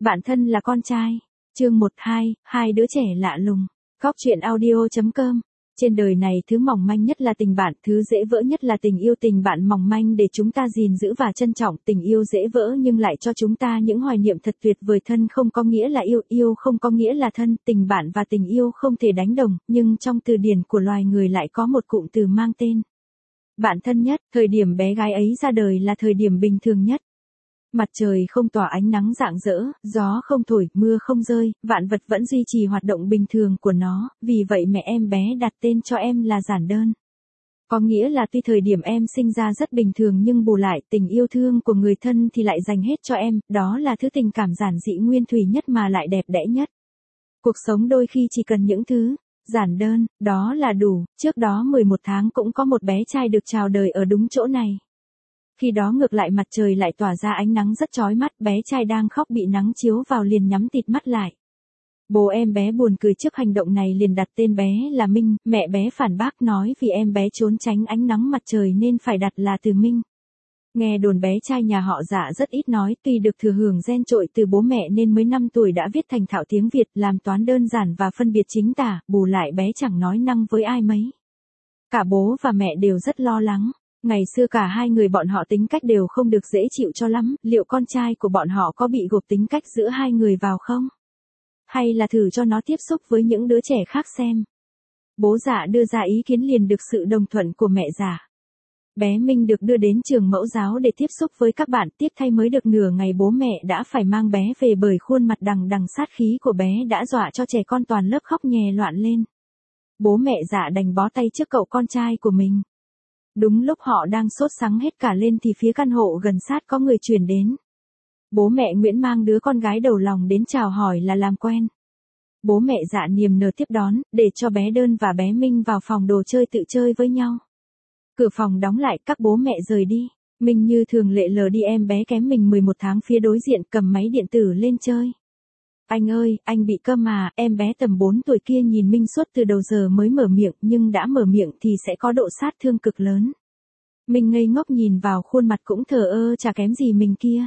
Bạn thân là con trai. Chương 12, hai đứa trẻ lạ lùng. Góc truyện audio.com. Trên đời này thứ mỏng manh nhất là tình bạn, thứ dễ vỡ nhất là tình yêu. Tình bạn mỏng manh để chúng ta gìn giữ và trân trọng, tình yêu dễ vỡ nhưng lại cho chúng ta những hoài niệm thật tuyệt vời. Thân không có nghĩa là yêu, yêu không có nghĩa là thân, tình bạn và tình yêu không thể đánh đồng, nhưng trong từ điển của loài người lại có một cụm từ mang tên bạn thân nhất. Thời điểm bé gái ấy ra đời là thời điểm bình thường nhất. Mặt trời không tỏa ánh nắng rạng rỡ, gió không thổi, mưa không rơi, vạn vật vẫn duy trì hoạt động bình thường của nó, vì vậy mẹ em bé đặt tên cho em là Giản Đơn. Có nghĩa là tuy thời điểm em sinh ra rất bình thường nhưng bù lại tình yêu thương của người thân thì lại dành hết cho em, đó là thứ tình cảm giản dị nguyên thủy nhất mà lại đẹp đẽ nhất. Cuộc sống đôi khi chỉ cần những thứ giản đơn, đó là đủ. Trước đó 11 tháng cũng có một bé trai được chào đời ở đúng chỗ này. Khi đó ngược lại mặt trời lại tỏa ra ánh nắng rất chói mắt, bé trai đang khóc bị nắng chiếu vào liền nhắm tịt mắt lại. Bố em bé buồn cười trước hành động này liền đặt tên bé là Minh, mẹ bé phản bác nói vì em bé trốn tránh ánh nắng mặt trời nên phải đặt là từ Minh. Nghe đồn bé trai nhà họ Dạ rất ít nói, tuy được thừa hưởng gen trội từ bố mẹ nên mới 5 tuổi đã viết thành thạo tiếng Việt, làm toán đơn giản và phân biệt chính tả, bù lại bé chẳng nói năng với ai mấy. Cả bố và mẹ đều rất lo lắng. Ngày xưa cả hai người bọn họ tính cách đều không được dễ chịu cho lắm, liệu con trai của bọn họ có bị gộp tính cách giữa hai người vào không? Hay là thử cho nó tiếp xúc với những đứa trẻ khác xem? Bố Dạ đưa ra ý kiến liền được sự đồng thuận của mẹ Dạ. Bé Minh được đưa đến trường mẫu giáo để tiếp xúc với các bạn, tiếp thay mới được nửa ngày bố mẹ đã phải mang bé về bởi khuôn mặt đằng đằng sát khí của bé đã dọa cho trẻ con toàn lớp khóc nhè loạn lên. Bố mẹ Dạ đành bó tay trước cậu con trai của mình. Đúng lúc họ đang sốt sắng hết cả lên thì phía căn hộ gần sát có người chuyển đến. Bố mẹ Nguyễn mang đứa con gái đầu lòng đến chào hỏi là làm quen. Bố mẹ Dạ niềm nở tiếp đón, để cho bé Đơn và bé Minh vào phòng đồ chơi tự chơi với nhau. Cửa phòng đóng lại, các bố mẹ rời đi. Minh như thường lệ lờ đi em bé kém mình 11 tháng phía đối diện cầm máy điện tử lên chơi. Anh ơi, anh bị câm à, em bé tầm 4 tuổi kia nhìn Minh suốt từ đầu giờ mới mở miệng, nhưng đã mở miệng thì sẽ có độ sát thương cực lớn. Minh ngây ngốc nhìn vào khuôn mặt cũng thờ ơ chả kém gì mình kia.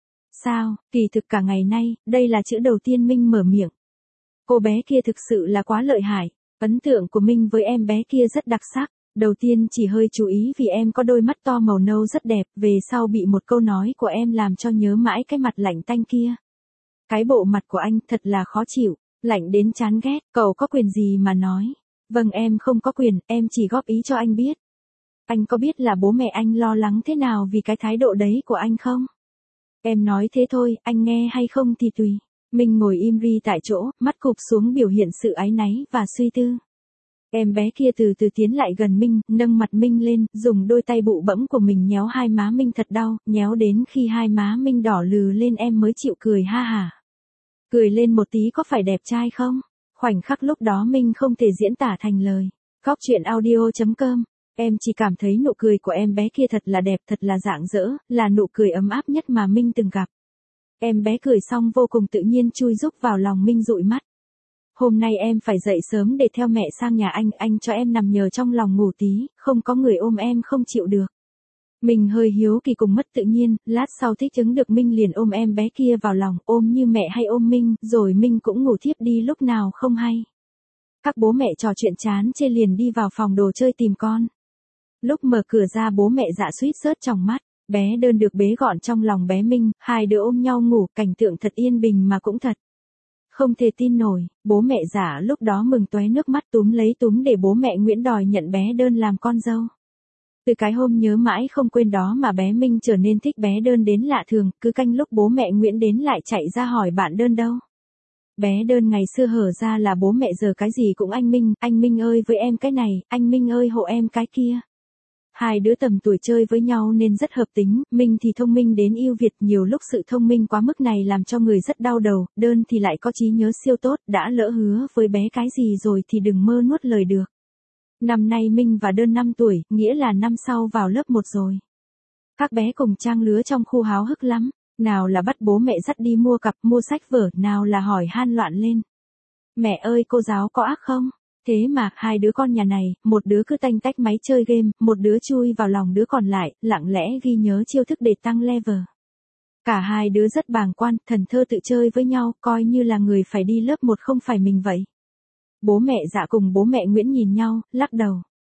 Sao, kỳ thực cả ngày nay, đây là chữ đầu tiên Minh mở miệng. Cô bé kia thực sự là quá lợi hại, ấn tượng của Minh với em bé kia rất đặc sắc. Đầu tiên chỉ hơi chú ý vì em có đôi mắt to màu nâu rất đẹp, về sau bị một câu nói của em làm cho nhớ mãi cái mặt lạnh tanh kia. Cái bộ mặt của anh thật là khó chịu, lạnh đến chán ghét, cậu có quyền gì mà nói. Vâng em không có quyền, em chỉ góp ý cho anh biết. Anh có biết là bố mẹ anh lo lắng thế nào vì cái thái độ đấy của anh không? Em nói thế thôi, anh nghe hay không thì tùy. Minh ngồi im ri tại chỗ, mắt cụp xuống biểu hiện sự áy náy và suy tư. Em bé kia từ từ tiến lại gần Minh, nâng mặt Minh lên, dùng đôi tay bụ bẫm của mình nhéo hai má Minh thật đau, nhéo đến khi hai má Minh đỏ lừ lên em mới chịu cười ha hả. Cười lên một tí có phải đẹp trai không? Khoảnh khắc lúc đó Minh không thể diễn tả thành lời. Góc truyện audio.com. Em chỉ cảm thấy nụ cười của em bé kia thật là đẹp, thật là rạng rỡ, là nụ cười ấm áp nhất mà Minh từng gặp. Em bé cười xong vô cùng tự nhiên chui rúc vào lòng Minh dụi mắt. Hôm nay em phải dậy sớm để theo mẹ sang nhà anh cho em nằm nhờ trong lòng ngủ tí, không có người ôm em không chịu được. Mình hơi hiếu kỳ cùng mất tự nhiên, lát sau thích ứng được Minh liền ôm em bé kia vào lòng, ôm như mẹ hay ôm Minh, rồi Minh cũng ngủ thiếp đi lúc nào không hay. Các bố mẹ trò chuyện chán chê liền đi vào phòng đồ chơi tìm con. Lúc mở cửa ra bố mẹ Dạ suýt rớt tròng mắt, bé Đơn được bế gọn trong lòng bé Minh, hai đứa ôm nhau ngủ, cảnh tượng thật yên bình mà cũng thật. Không thể tin nổi, bố mẹ Dạ lúc đó mừng tóe nước mắt túm lấy túm để bố mẹ Nguyễn đòi nhận bé Đơn làm con dâu. Từ cái hôm nhớ mãi không quên đó mà bé Minh trở nên thích bé Đơn đến lạ thường, cứ canh lúc bố mẹ Nguyễn đến lại chạy ra hỏi bạn Đơn đâu. Bé Đơn ngày xưa hở ra là bố mẹ giờ cái gì cũng anh Minh ơi với em cái này, anh Minh ơi hộ em cái kia. Hai đứa tầm tuổi chơi với nhau nên rất hợp tính, Minh thì thông minh đến ưu việt, nhiều lúc sự thông minh quá mức này làm cho người rất đau đầu, Đơn thì lại có trí nhớ siêu tốt, đã lỡ hứa với bé cái gì rồi thì đừng mơ nuốt lời được. Năm nay Minh và Đơn 5 tuổi, nghĩa là năm sau vào lớp 1 rồi. Các bé cùng trang lứa trong khu háo hức lắm, nào là bắt bố mẹ dắt đi mua cặp mua sách vở, nào là hỏi han loạn lên. Mẹ ơi cô giáo có ác không? Thế mà, hai đứa con nhà này, một đứa cứ tanh tách máy chơi game, một đứa chui vào lòng đứa còn lại, lặng lẽ ghi nhớ chiêu thức để tăng level. Cả hai đứa rất bàng quan, thần thơ tự chơi với nhau, coi như là người phải đi lớp 1 không phải mình vậy. Bố mẹ Dạ cùng bố mẹ Nguyễn nhìn nhau, lắc đầu.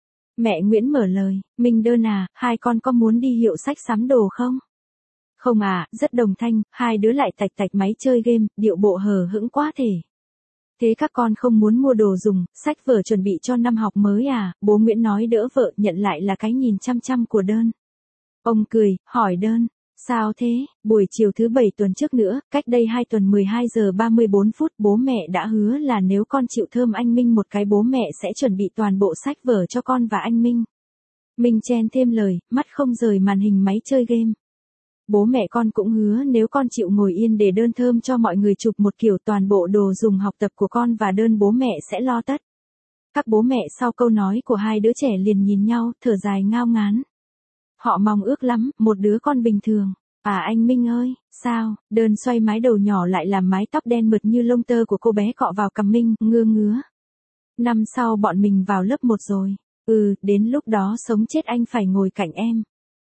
Mẹ Nguyễn mở lời, Minh Đơn à, hai con có muốn đi hiệu sách sắm đồ không? Không à, rất đồng thanh, hai đứa lại tạch tạch máy chơi game, điệu bộ hờ hững quá thể. Thế các con không muốn mua đồ dùng, sách vở chuẩn bị cho năm học mới à? Bố Nguyễn nói đỡ vợ, nhận lại là cái nhìn chăm chăm của Đơn. Ông cười, hỏi Đơn, sao thế? Buổi chiều thứ 7 tuần trước nữa, cách đây 2 tuần 12 giờ 34 phút, bố mẹ đã hứa là nếu con chịu thơm anh Minh một cái bố mẹ sẽ chuẩn bị toàn bộ sách vở cho con và anh Minh. Minh chen thêm lời, mắt không rời màn hình máy chơi game. Bố mẹ con cũng hứa nếu con chịu ngồi yên để Đơn thơm cho mọi người chụp một kiểu toàn bộ đồ dùng học tập của con và Đơn bố mẹ sẽ lo tất. Các bố mẹ sau câu nói của hai đứa trẻ liền nhìn nhau, thở dài ngao ngán. Họ mong ước lắm, một đứa con bình thường. À anh Minh ơi, sao? Đơn xoay mái đầu nhỏ lại làm mái tóc đen mượt như lông tơ của cô bé cọ vào cằm Minh, ngứa. Năm sau bọn mình vào lớp 1 rồi. Đến lúc đó sống chết anh phải ngồi cạnh em.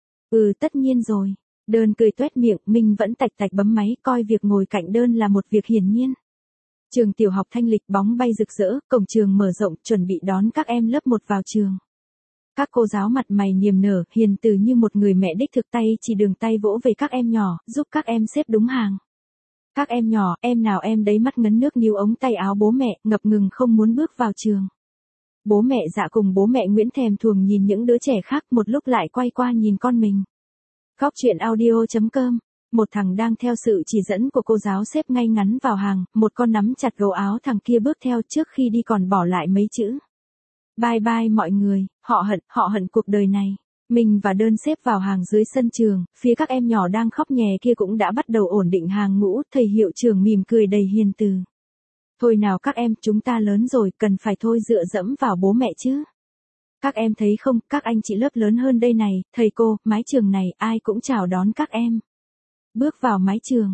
Tất nhiên rồi. Đơn cười tuét miệng, Minh vẫn tạch tạch bấm máy, coi việc ngồi cạnh Đơn là một việc hiển nhiên. Trường tiểu học Thanh Lịch bóng bay rực rỡ, cổng trường mở rộng, chuẩn bị đón các em lớp 1 vào trường. Các cô giáo mặt mày niềm nở, hiền từ như một người mẹ đích thực, tay chỉ đường tay vỗ về các em nhỏ, giúp các em xếp đúng hàng. Các em nhỏ, em nào em đấy mắt ngấn nước níu ống tay áo bố mẹ, ngập ngừng không muốn bước vào trường. Bố mẹ Dạ cùng bố mẹ Nguyễn thèm thuồng nhìn những đứa trẻ khác, một lúc lại quay qua nhìn con mình. Góc truyện audio.com. Một thằng đang theo sự chỉ dẫn của cô giáo xếp ngay ngắn vào hàng, một con nắm chặt gấu áo thằng kia bước theo, trước khi đi còn bỏ lại mấy chữ. Bye bye mọi người, họ hận cuộc đời này. Mình và Đơn xếp vào hàng dưới sân trường, phía các em nhỏ đang khóc nhè kia cũng đã bắt đầu ổn định hàng ngũ, thầy hiệu trưởng mỉm cười đầy hiền từ. Thôi nào các em, chúng ta lớn rồi, cần phải thôi dựa dẫm vào bố mẹ chứ. Các em thấy không, các anh chị lớp lớn hơn đây này, thầy cô, mái trường này, ai cũng chào đón các em. Bước vào mái trường,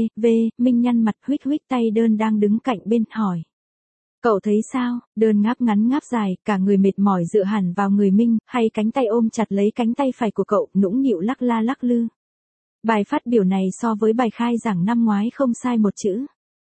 Minh nhăn mặt huých tay Đơn đang đứng cạnh bên, hỏi. Cậu thấy sao? Đơn ngáp ngắn ngáp dài, cả người mệt mỏi dựa hẳn vào người Minh, hay cánh tay ôm chặt lấy cánh tay phải của cậu, nũng nịu lắc la lắc lư. Bài phát biểu này so với bài khai giảng năm ngoái không sai một chữ.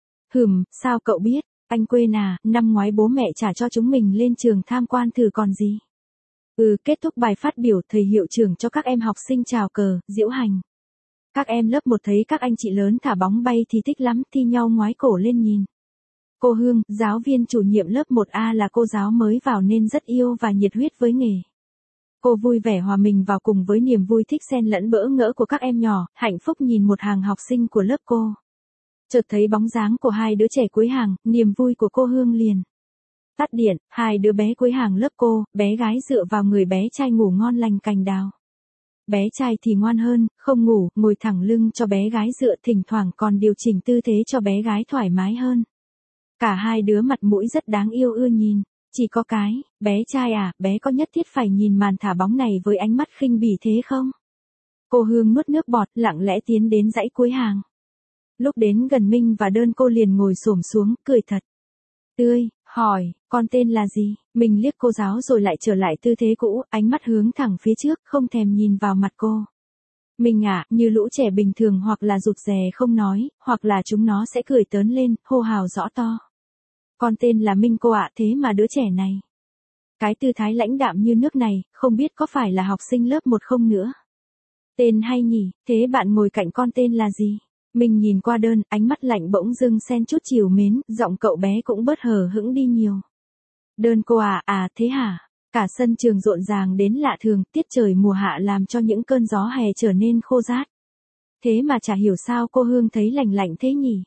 Sao cậu biết? Anh quên à, năm ngoái bố mẹ trả cho chúng mình lên trường tham quan thử còn gì. Kết thúc bài phát biểu, thầy hiệu trưởng cho các em học sinh chào cờ, diễu hành. Các em lớp 1 thấy các anh chị lớn thả bóng bay thì thích lắm, thi nhau ngoái cổ lên nhìn. Cô Hương, giáo viên chủ nhiệm lớp 1A là cô giáo mới vào nên rất yêu và nhiệt huyết với nghề. Cô vui vẻ hòa mình vào cùng với niềm vui thích xen lẫn bỡ ngỡ của các em nhỏ, hạnh phúc nhìn một hàng học sinh của lớp cô. Chợt thấy bóng dáng của hai đứa trẻ cuối hàng, niềm vui của cô Hương liền tắt điện, hai đứa bé cuối hàng lớp cô, bé gái dựa vào người bé trai ngủ ngon lành cành đào. Bé trai thì ngoan hơn, không ngủ, ngồi thẳng lưng cho bé gái dựa, thỉnh thoảng còn điều chỉnh tư thế cho bé gái thoải mái hơn. Cả hai đứa mặt mũi rất đáng yêu ưa nhìn. Chỉ có cái, bé trai à, bé có nhất thiết phải nhìn màn thả bóng này với ánh mắt khinh bỉ thế không? Cô Hương nuốt nước bọt, lặng lẽ tiến đến dãy cuối hàng. Lúc đến gần Minh và Đơn cô liền ngồi xổm xuống, cười thật tươi, hỏi, con tên là gì? Mình liếc cô giáo rồi lại trở lại tư thế cũ, ánh mắt hướng thẳng phía trước, không thèm nhìn vào mặt cô. Mình à, như lũ trẻ bình thường hoặc là rụt rè không nói, hoặc là chúng nó sẽ cười tớn lên, hô hào rõ to. Con tên là Minh cô ạ, thế mà đứa trẻ này. Cái tư thái lãnh đạm như nước này, không biết có phải là học sinh lớp 1 không nữa. Tên hay nhỉ, thế bạn ngồi cạnh con tên là gì? Mình nhìn qua Đơn, ánh mắt lạnh bỗng dưng xen chút trìu mến, giọng cậu bé cũng bớt hờ hững đi nhiều. Đơn cô à, thế hả? Cả sân trường rộn ràng đến lạ thường, tiết trời mùa hạ làm cho những cơn gió hè trở nên khô rát. Thế mà chả hiểu sao cô Hương thấy lạnh lạnh thế nhỉ?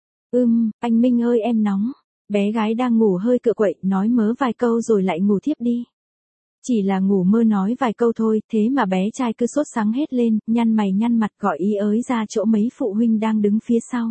Anh Minh ơi em nóng. Bé gái đang ngủ hơi cựa quậy, nói mớ vài câu rồi lại ngủ thiếp đi. Chỉ là ngủ mơ nói vài câu thôi, thế mà bé trai cứ sốt sắng hết lên, nhăn mày nhăn mặt gọi ý ới ra chỗ mấy phụ huynh đang đứng phía sau.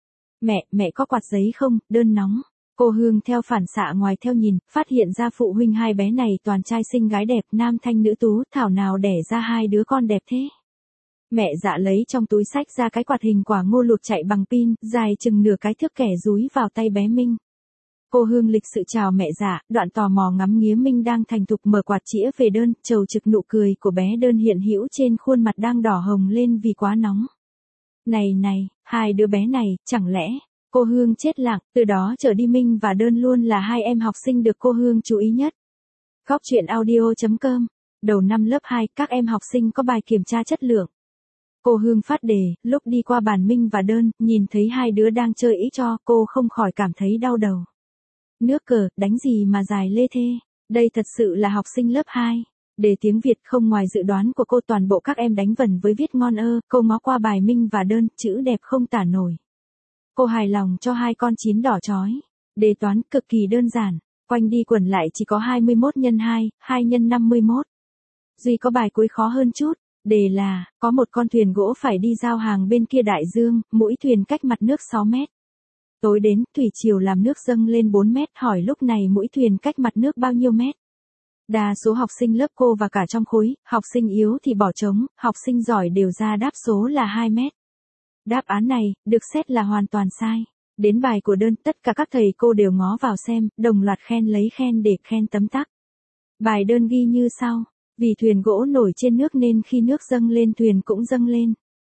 Mẹ có quạt giấy không, Đơn nóng. Cô Hương theo phản xạ ngoài theo nhìn, phát hiện ra phụ huynh hai bé này toàn trai xinh gái đẹp, nam thanh nữ tú, thảo nào đẻ ra hai đứa con đẹp thế. Mẹ Dạ lấy trong túi xách ra cái quạt hình quả ngô luộc chạy bằng pin, dài chừng nửa cái thước kẻ dúi vào tay bé Minh. Cô Hương lịch sự chào mẹ Dạ, đoạn tò mò ngắm nghía Minh đang thành thục mở quạt chĩa về Đơn, trầu trực nụ cười của bé Đơn hiện hữu trên khuôn mặt đang đỏ hồng lên vì quá nóng. Này, hai đứa bé này, chẳng lẽ, cô Hương chết lặng, từ đó trở đi Minh và Đơn luôn là hai em học sinh được cô Hương chú ý nhất. Góc truyện audio.com. Đầu năm lớp 2, các em học sinh có bài kiểm tra chất lượng. Cô Hương phát đề, lúc đi qua bàn Minh và Đơn, nhìn thấy hai đứa đang chơi ý cho, cô không khỏi cảm thấy đau đầu. Nước cờ, đánh gì mà dài lê thê, đây thật sự là học sinh lớp 2. Đề tiếng Việt không ngoài dự đoán của cô, toàn bộ các em đánh vần với viết ngon ơ, cô ngó qua bài Minh và Đơn, chữ đẹp không tả nổi. Cô hài lòng cho hai con chín đỏ chói. Đề toán cực kỳ đơn giản, quanh đi quẩn lại chỉ có 21 x 2, 2 x 51. Duy có bài cuối khó hơn chút, đề là, có một con thuyền gỗ phải đi giao hàng bên kia đại dương, mũi thuyền cách mặt nước 6 mét. Tối đến, thủy triều làm nước dâng lên 4 mét, hỏi lúc này mũi thuyền cách mặt nước bao nhiêu mét? Đa số học sinh lớp cô và cả trong khối, học sinh yếu thì bỏ trống, học sinh giỏi đều ra đáp số là 2 mét. Đáp án này, được xét là hoàn toàn sai. Đến bài của Đơn, tất cả các thầy cô đều ngó vào xem, đồng loạt khen lấy khen để khen tấm tắc. Bài Đơn ghi như sau, vì thuyền gỗ nổi trên nước nên khi nước dâng lên thuyền cũng dâng lên.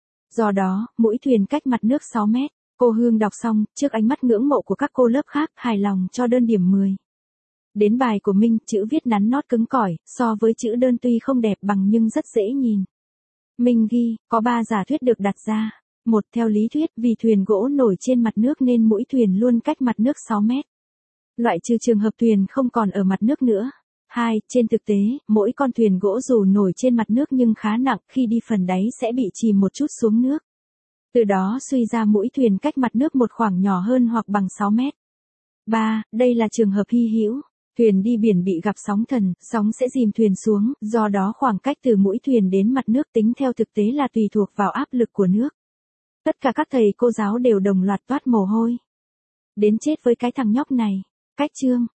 Do đó, mũi thuyền cách mặt nước 6 mét. Cô Hương đọc xong, trước ánh mắt ngưỡng mộ của các cô lớp khác, hài lòng cho Đơn điểm 10. Đến bài của Minh, chữ viết nắn nót cứng cỏi, so với chữ Đơn tuy không đẹp bằng nhưng rất dễ nhìn. Minh ghi, có 3 giả thuyết được đặt ra. Một, theo lý thuyết, vì thuyền gỗ nổi trên mặt nước nên mũi thuyền luôn cách mặt nước 6 mét. Loại trừ trường hợp thuyền không còn ở mặt nước nữa. 2, trên thực tế, mỗi con thuyền gỗ dù nổi trên mặt nước nhưng khá nặng, khi đi phần đáy sẽ bị chìm một chút xuống nước. Từ đó suy ra mũi thuyền cách mặt nước một khoảng nhỏ hơn hoặc bằng 6 mét. 3, đây là trường hợp hy hữu. Thuyền đi biển bị gặp sóng thần, sóng sẽ dìm thuyền xuống, do đó khoảng cách từ mũi thuyền đến mặt nước tính theo thực tế là tùy thuộc vào áp lực của nước. Tất cả các thầy cô giáo đều đồng loạt toát mồ hôi. Đến chết với cái thằng nhóc này. Cách chương.